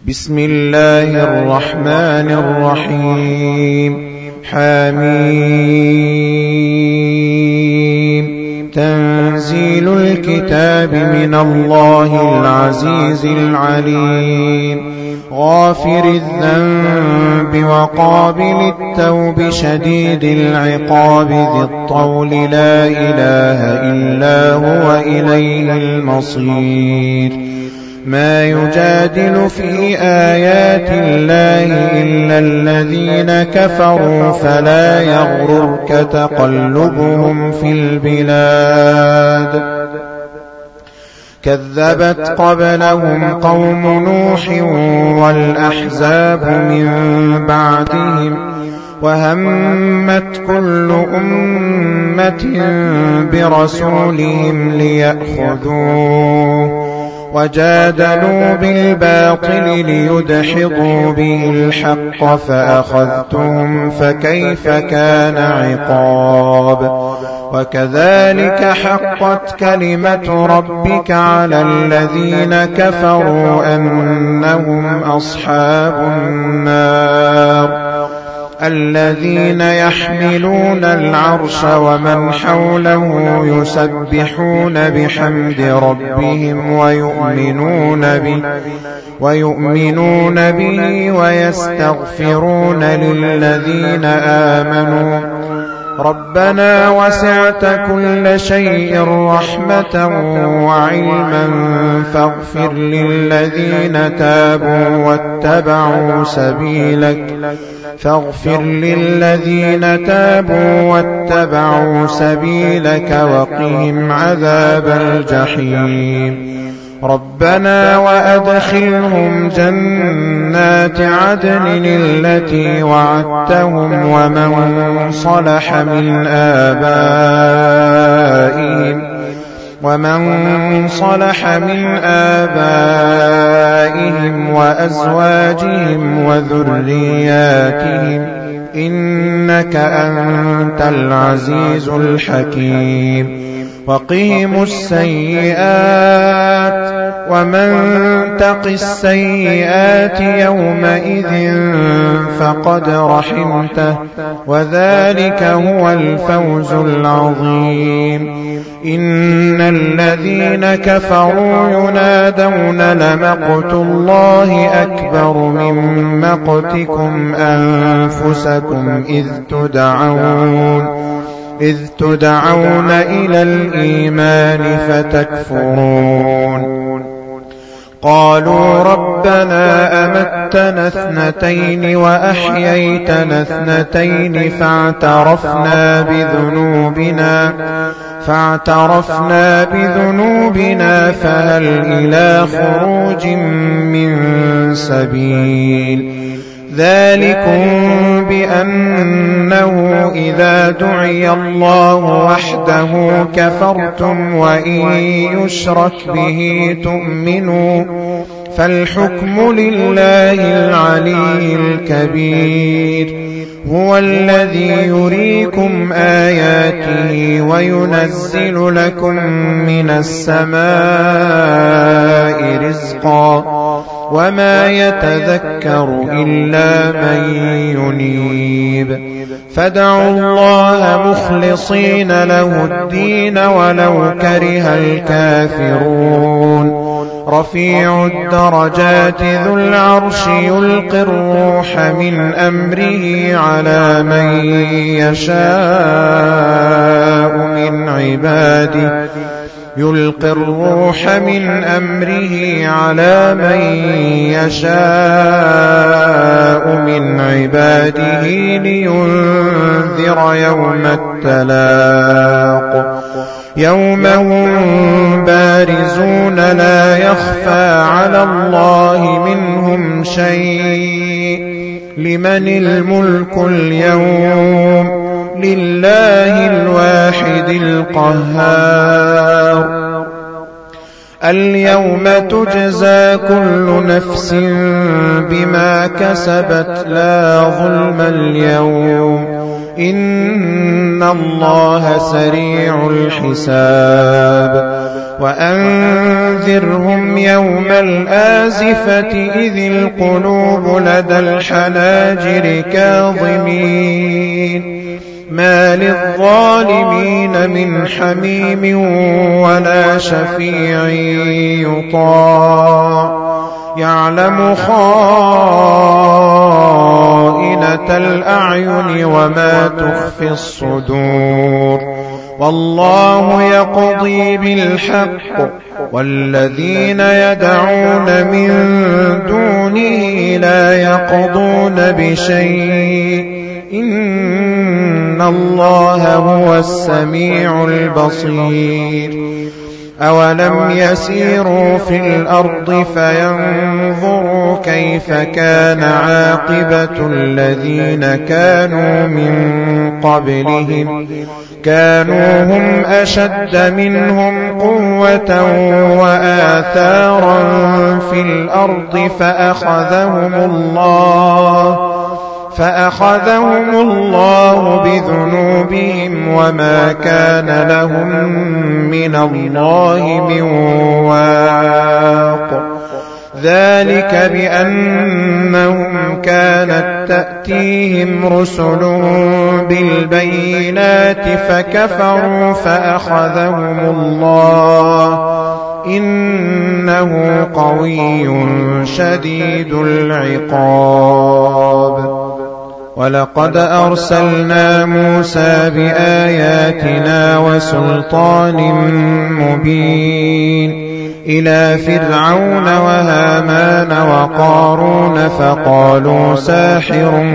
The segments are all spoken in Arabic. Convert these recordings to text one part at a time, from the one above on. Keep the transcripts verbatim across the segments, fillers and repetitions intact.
بسم الله الرحمن الرحيم. حميم. تنزيل الكتاب من الله العزيز العليم. غافر الذنب وقابل التوب شديد العقاب ذي الطول لا إله إلا هو إليه المصير. ما يجادل في آيات الله إلا الذين كفروا فلا يغررك تقلبهم في البلاد. كذبت قبلهم قوم نوح والأحزاب من بعدهم وهمت كل أمة برسولهم ليأخذوه وجادلوا بالباطل ليدحضوا به الحق فأخذتهم فكيف كان عقاب. وكذلك حقت كلمة ربك على الذين كفروا أنهم أصحاب النار الذين يحملون العرش ومن حوله يسبحون بحمد ربهم ويؤمنون به ويؤمنون به ويستغفرون للذين آمنوا ربنا وسعت كل شيء رحمة وعلما فاغفر للذين تابوا واتبعوا سبيلك فاغفر للذين تابوا واتبعوا سبيلك وقهم عذاب الجحيم. ربنا وأدخلهم جنات عدن التي وعدتهم ومن صلح من آبائهم ومن صلح من آبائهم وأزواجهم وذرياتهم إنك أنت العزيز الحكيم. وقهم السيئات ومن تق السيئات يومئذ فقد رحمته وذلك هو الفوز العظيم. إن الذين كفروا ينادون لمقت الله أكبر من مقتكم أنفسكم إذ تدعون إذ تدعون إلى الإيمان فتكفرون. قالوا ربنا أمتنا اثنتين وأحييتنا اثنتين فاعترفنا بذنوبنا فاعترفنا بذنوبنا فهل إلى خروج من سبيل. ذلكم بأنه إذا دعي الله وحده كفرتم وإن يشرك به تؤمنوا فالحكم لله العلي الكبير. هو الذي يريكم آياته وينزل لكم من السماء رزقا وما يتذكر إلا من ينيب. فادعوا الله مخلصين له الدين ولو كره الكافرون. رفيع الدرجات ذو العرش يلقي الروح من أمره على من يشاء من عباده يلقي الروح من أمره على من يشاء من عباده لينذر يوم التلاق يوم هم بارزون لا يخفى على الله منهم شيء. لمن الملك اليوم لله الواحد القهار. اليوم تجزى كل نفس بما كسبت لا ظلم اليوم إن الله سريع الحساب. وأنذرهم يوم الآزفة إذ القلوب لدى الحناجر كاظمين ما للظالمين من حميم ولا شفيع يطاع يعلم خائنة الأعين وما تخفي الصدور والله يقضي بالحق والذين يدعون من دونه لا يقضون بشيء إن الله هو السميع البصير أولم يسيروا في الأرض فينظروا كيف كان عاقبة الذين كانوا من قبلهم كانوا هم أشد منهم قوة وآثارا في الأرض فأخذهم الله فأخذهم الله بذنوبهم وما كان لهم من الله من واق ذلك بأنهم كانت تأتيهم رسلهم بالبينات فكفروا فأخذهم الله إنه قوي شديد العقاب ولقد أرسلنا موسى بآياتنا وسلطان مبين إلى فرعون وهامان وقارون فقالوا ساحر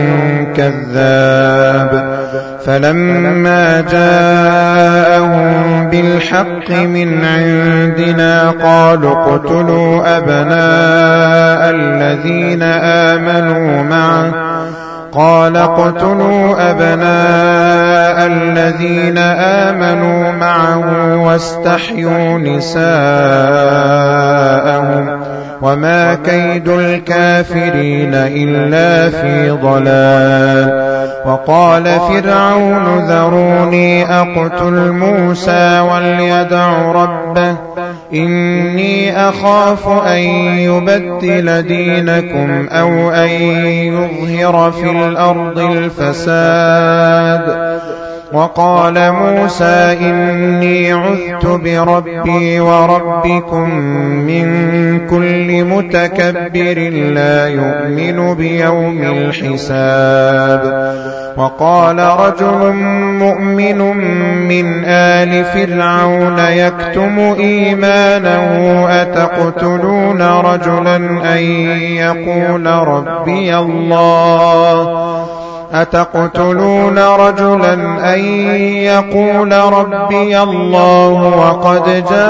كذاب فلما جاءهم بالحق من عندنا قالوا اقتلوا أبناء الذين آمنوا معه قال اقتلوا أبناء الذين آمنوا معه واستحيوا نساءهم وما كيد الكافرين إلا في ضلال وقال فرعون ذروني أقتل موسى وليدع ربه إني أخاف أن يبدل دينكم أو أن يظهر في الأرض الفساد وقال موسى إني عذت بربي وربكم من كل متكبر لا يؤمن بيوم الحساب وقال رجل مؤمن من آل فرعون يكتم إيمانه أتقتلون رجلا أن يقول ربي الله أتقتلون رجلا أن يقول ربي الله وقد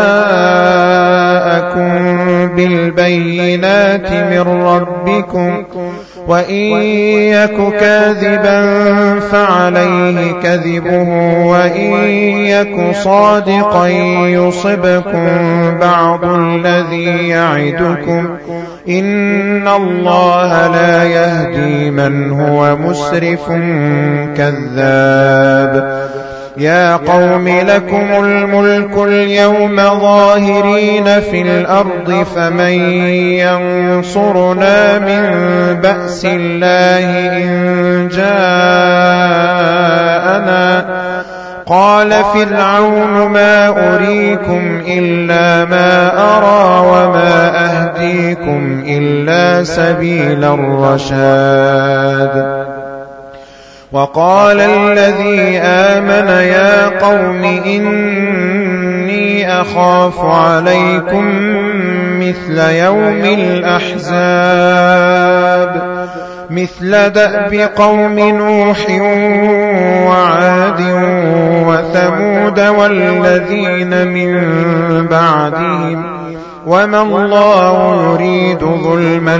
جاءكم بالبينات من ربكم وإن يك كاذبا فعليه كذبه وإن يك صادقا يصبكم بعض الذي يعدكم إن الله لا يهدي من هو مسرف كذاب يا قوم لكم الملك اليوم ظاهرين في الأرض فمن ينصرنا من بأس الله إن جاءنا قال فرعون ما أريكم إلا ما أرى وما أهديكم إلا سبيل الرشاد وقال الذي آمن يا قوم إني أخاف عليكم مثل يوم الأحزاب مثل دأب قوم نوح وعاد وثمود والذين من بعدهم وما الله يريد ظلما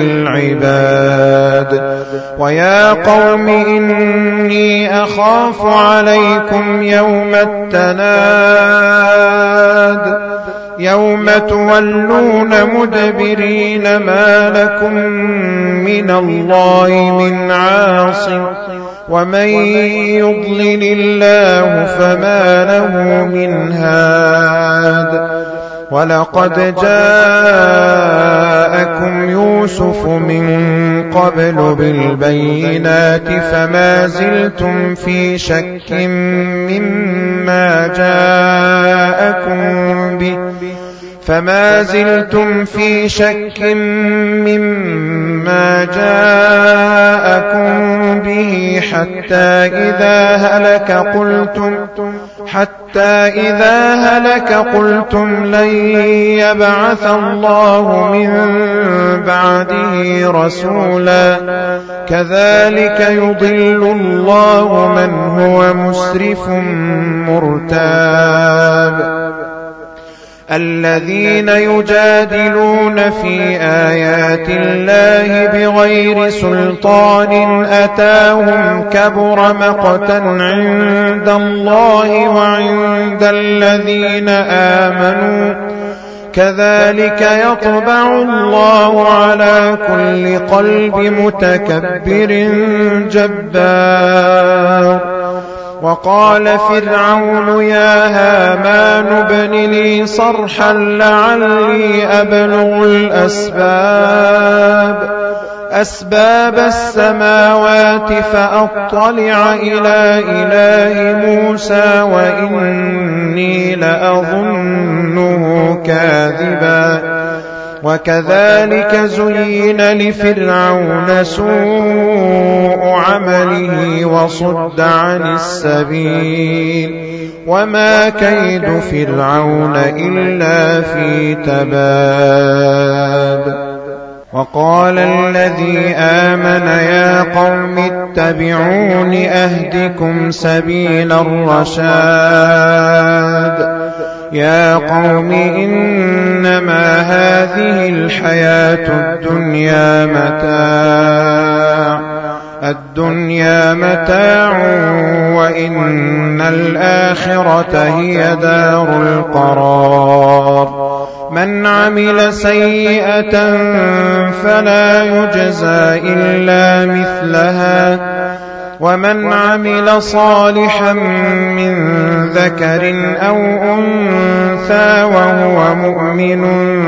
للعباد ويا قوم إني أخاف عليكم يوم التناد يوم تولون مدبرين ما لكم من الله من عاصم ومن يضلل الله فما له من هاد ولقد جاءكم يوسف من قبل بالبينات فما زلتم في شك مما جاءكم به فما زلتم في شك مما جاءكم به حتى إذا هلك قلتم حتى إذا هلك قلتم لن يبعث الله من بعده رسولا كذلك يضل الله من هو مسرف مرتاب الذين يجادلون في آيات الله بغير سلطان أتاهم كبر مقتا عند الله وعند الذين آمنوا كذلك يطبع الله على كل قلب متكبر جبار وقال فرعون يا هامان ابن لي صرحا لعلي أبلغ الأسباب أسباب السماوات فأطلع إلى إله موسى وإني لأظنه كاذبا وكذلك زين لفرعون سوء عمله وصد عن السبيل وما كيد فرعون إلا في تباب وقال الذي آمن يا قوم اتبعون أهدكم سبيل الرشاد يا قوم إنما هذه الحياة الدنيا متاع الدنيا متاع وإن الآخرة هي دار القرار من عمل سيئة فلا يجزى إلا مثلها ومن عمل صالحا من ذكر أو أنثى وهو مؤمن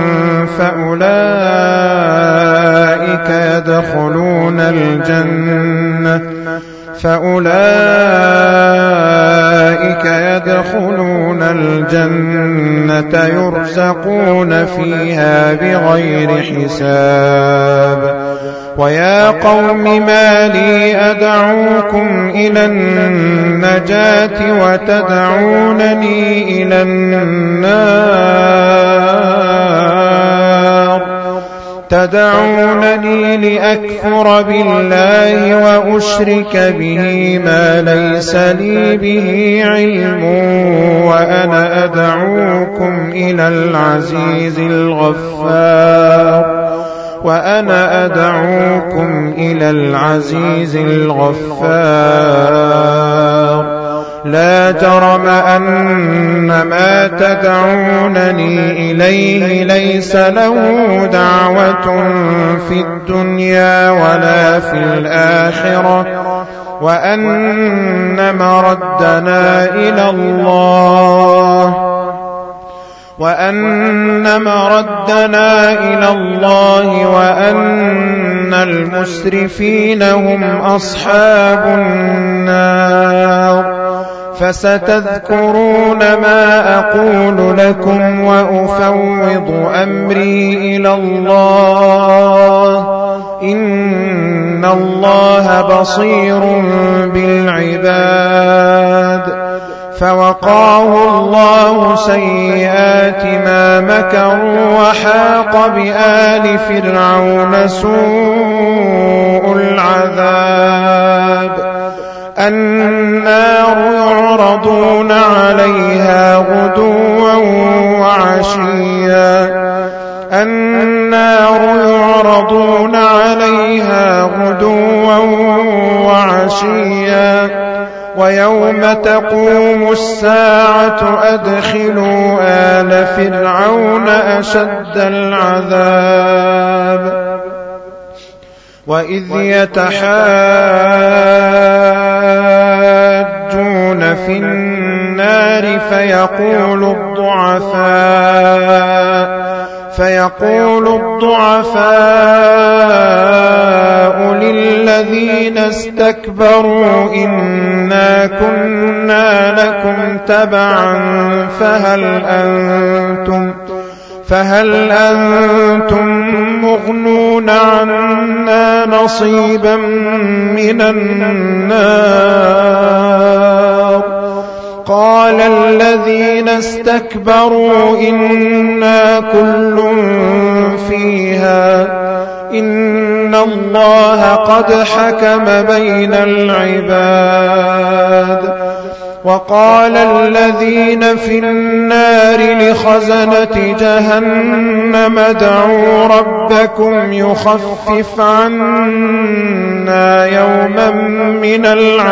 فأولئك يدخلون الجنة فأولئك يدخلون الجنة يرزقون فيها بغير حساب ويا قوم ما لي أدعوكم إلى النجاة وتدعونني إلى النار تدعونني لأكفر بالله وأشرك به ما ليس لي به علم وأنا أدعوكم إلى العزيز الغفار وأنا أدعوكم إلى العزيز الغفار لا جرم أن ما تدعونني إليه ليس له دعوة في الدنيا ولا في الآخرة وأن مردنا إلى الله وأن مردنا إلى الله وأن المسرفين هم أصحاب النار فستذكرون ما أقول لكم وأفوض أمري إلى الله إن الله بصير بالعباد فوقاه الله سيئات ما مكروا وحاق بآل فرعون سوء العذاب النار يعرضون عليها غدوا وعشيا النار يعرضون عليها غدوا وعشيا ويوم تقوم الساعة أدخلوا آل فرعون أشد العذاب وإذ يتحاجون في النار النار فيقول الضعفاء فيقول الضعفاء للذين استكبروا إنا كنا لكم تبعا فهل أنتم فهل أنتم مغنون عنا نصيبا من النار قال الذين استكبروا إنا كل فيها إن الله قد حكم بين العباد وقال الذين في النار لخزنة جهنم ادعوا ربكم يخفف عنا يوما من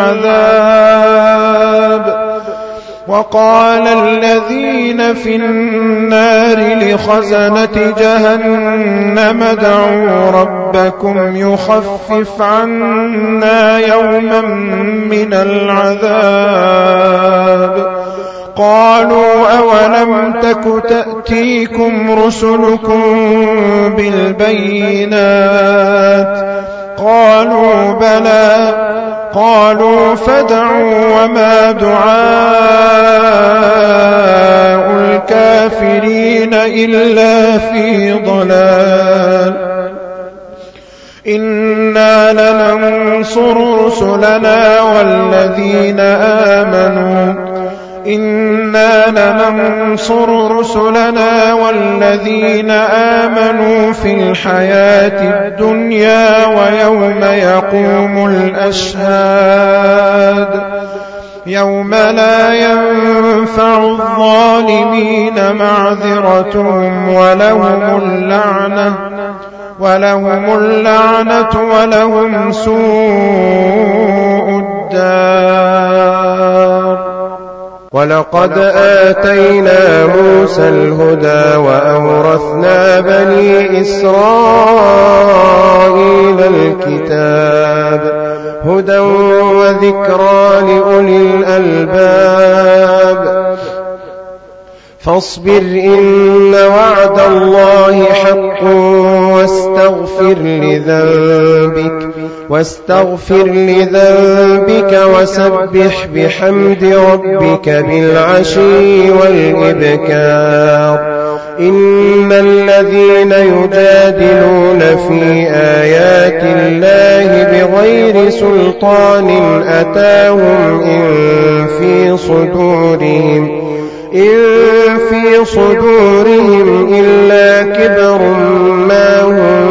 العذاب وقال الذين في النار لخزنة جهنم ادعوا ربكم يخفف عنا يوما من العذاب قالوا أولم تك تأتيكم رسلكم بالبينات قالوا بلى قالوا فادعوا وما دعاء الكافرين إلا في ضلال إنا لننصر رسلنا والذين آمنوا إنا لننصر رسلنا والذين آمنوا في الحياة الدنيا ويوم يقوم الأشهاد يوم لا ينفع الظالمين معذرتهم ولهم اللعنة ولهم اللعنة ولهم سوء الدار ولقد آتينا موسى الهدى وأورثنا بني إسرائيل الكتاب هدى وذكرى لأولي الألباب فاصبر إن وعد الله حق واستغفر لذنبك واستغفر لذنبك وسبح بحمد ربك بالعشي والإبكار إن الذين يجادلون في آيات الله بغير سلطان أتاهم إن في صدورهم إن في صدورهم إلا كبر ما هم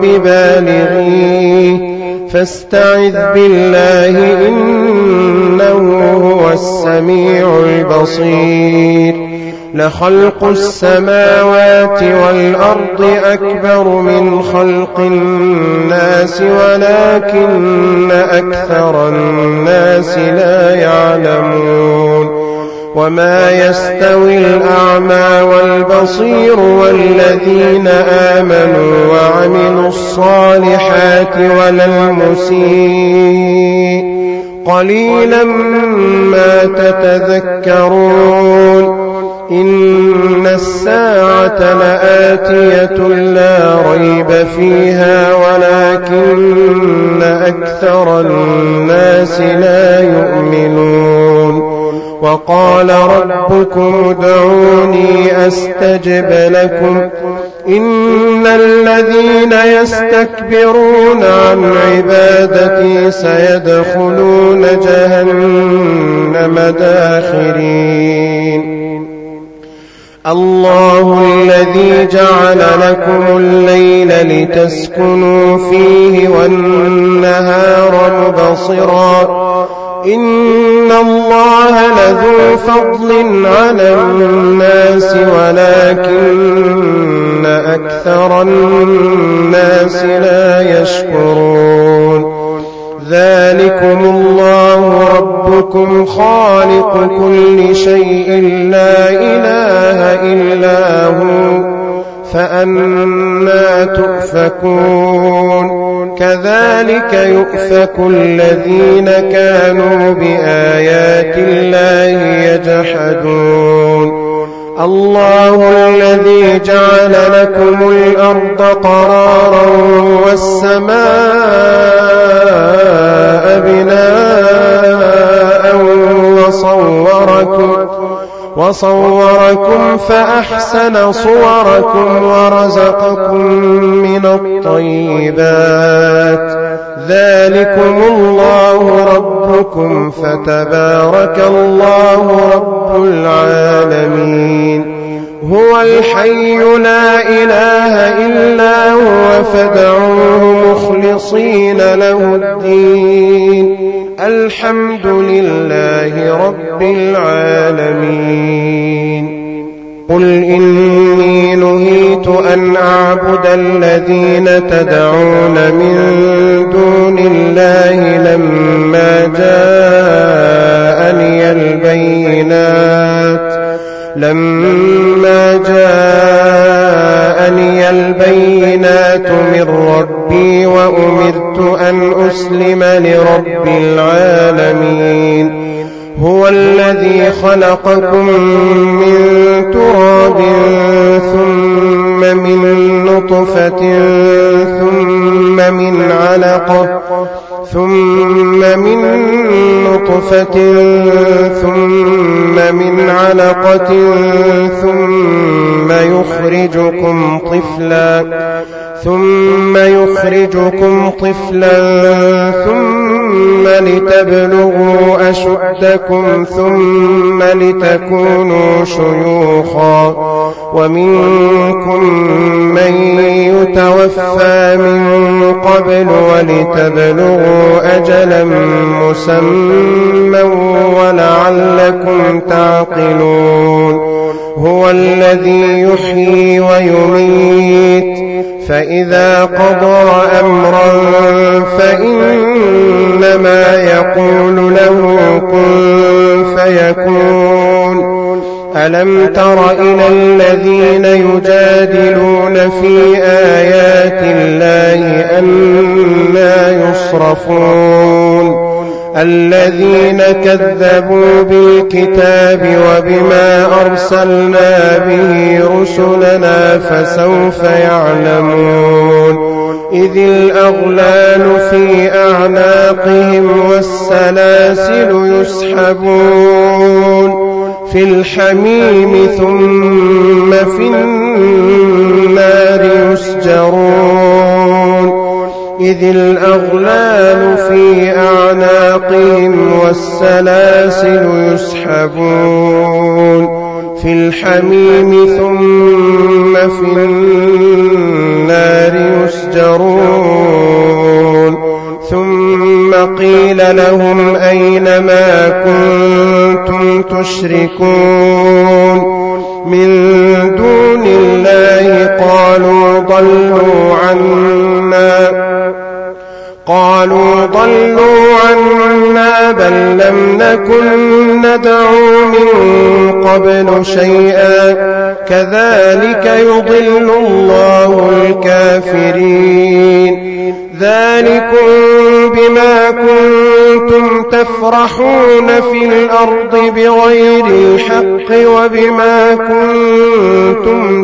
ببالغيه فاستعذ بالله إنه هو السميع البصير لخلق السماوات والأرض أكبر من خلق الناس ولكن أكثر الناس لا يعلمون وما يستوي الأعمى والبصير والذين آمنوا وعملوا الصالحات ولا المسيء قليلا ما تتذكرون إن الساعة لآتية لا ريب فيها ولكن أكثر الناس لا يؤمنون وقال ربكم ادعوني أستجب لكم إن الذين يستكبرون عن عبادتي سيدخلون جهنم داخرين الله الذي جعل لكم الليل لتسكنوا فيه والنهار مبصرا إن الله لذو فضل على الناس ولكن أكثر الناس لا يشكرون ذلكم الله ربكم خالق كل شيء لا إله إلا هو فأنى تؤفكون كذلك يؤفك الذين كانوا بآيات الله يجحدون الله الذي جعل لكم الأرض قرارا والسماء بناء وصوركم وصوركم فأحسن صوركم ورزقكم من الطيبات ذلكم الله ربكم فتبارك الله رب العالمين هو الحي لا إله إلا هو فادعوه مخلصين له الدين الحمد لله رب العالمين قل إني نهيت أن أعبد الذين تدعون من دون الله لما جاءني البينات لما جاءني البينات من ربي وأمرت أن أسلم لرب العالمين هو الذي خلقكم من تراب ثم من نطفة ثم من علقة ثم من نطفة ثم من علقة ثم يخرجكم طفلا ثم يخرجكم طفلا ثم لتبلغوا أشدكم ثم لتكونوا شيوخا ومنكم من يتوفى من قبل ولتبلغوا أجلا مسمى ولعلكم تعقلون هو الذي يحيي ويميت فإذا قضى أمرا فإنما يقول له كن فيكون ألم تر إلى الذين يجادلون في آيات الله أنى يصرفون الذين كذبوا بالكتاب وبما أرسلنا به رسلنا فسوف يعلمون إذ الأغلال في أعناقهم والسلاسل يسحبون في الحميم ثم في النار يسجرون إذ الأغلال في أعناقهم والسلاسل يسحبون في الحميم ثم في النار يسجرون ثم قيل لهم أين ما كنتم تشركون من دون الله قالوا ضلوا عنا قالوا ضلوا عنا بل لم نكن ندعو من قبل شيئا كذلك يضل الله الكافرين ذلكم بما كنتم تفرحون في الأرض بغير الحق وبما كنتم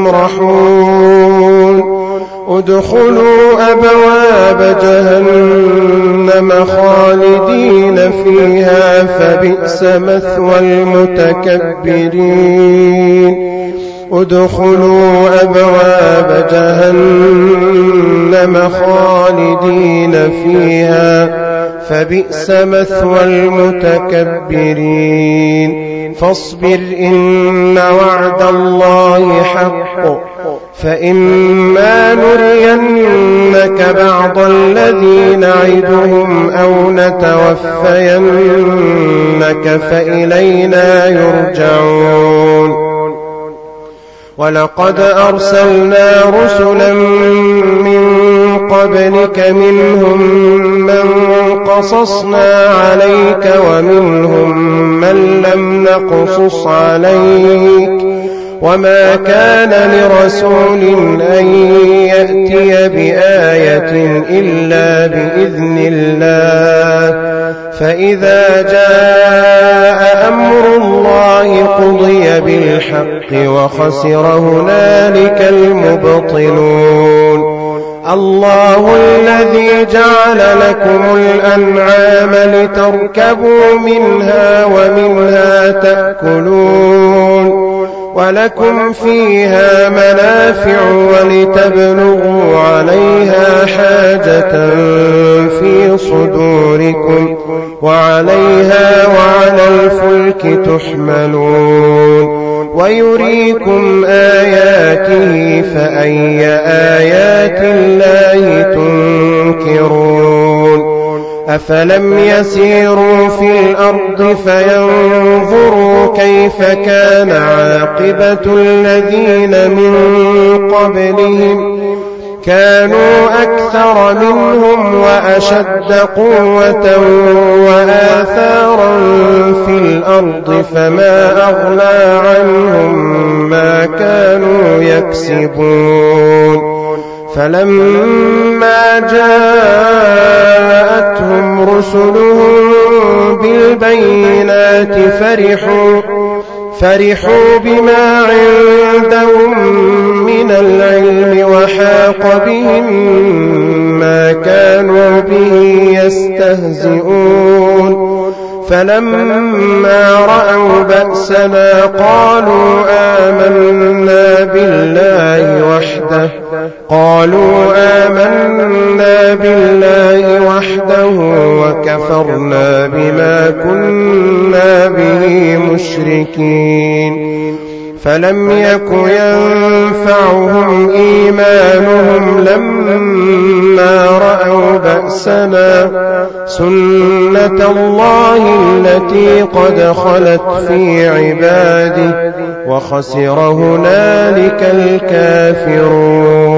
تمرحون ادخلوا أبواب جهنم خالدين فيها فبئس مثوى المتكبرين ادخلوا أبواب جهنم خالدين فيها فبئس مثوى المتكبرين فاصبر إن وعد الله حق فإما نرينك بعض الذي نعدهم أو نتوفينك فإلينا يرجعون ولقد أرسلنا رسلا من قبلك منهم من قصصنا عليك ومنهم من لم نقصص عليك وما كان لرسول أن يأتي بآية إلا بإذن الله فإذا جاء أمر الله قضي بالحق وخسر هنالك المبطلون الله الذي جعل لكم الأنعام لتركبوا منها ومنها تأكلون ولكم فيها منافع ولتبلغوا عليها حاجة في صدوركم وعليها وعلى الفلك تحملون ويريكم آياته فأي آيات الله تنكرون أفلم يسيروا في الأرض فينظروا كيف كان عاقبة الذين من قبلهم كانوا أكثر منهم وأشد قوة وآثارا في الأرض فما أغنى عنهم ما كانوا يكسبون فلما جاءتهم رسلهم بالبينات فرحوا فرحوا بما عندهم من العلم وحاق بهم ما كانوا به يستهزئون فلما رأوا بأسنا قالوا آمنا بالله وحده قالوا آمنا بالله وحده وكفرنا بما كنا به مشركين فلم يك ينفعهم إيمانهم لما رأوا بأسنا سنة الله التي قد خلت في عباده وخسر هنالك الكافرون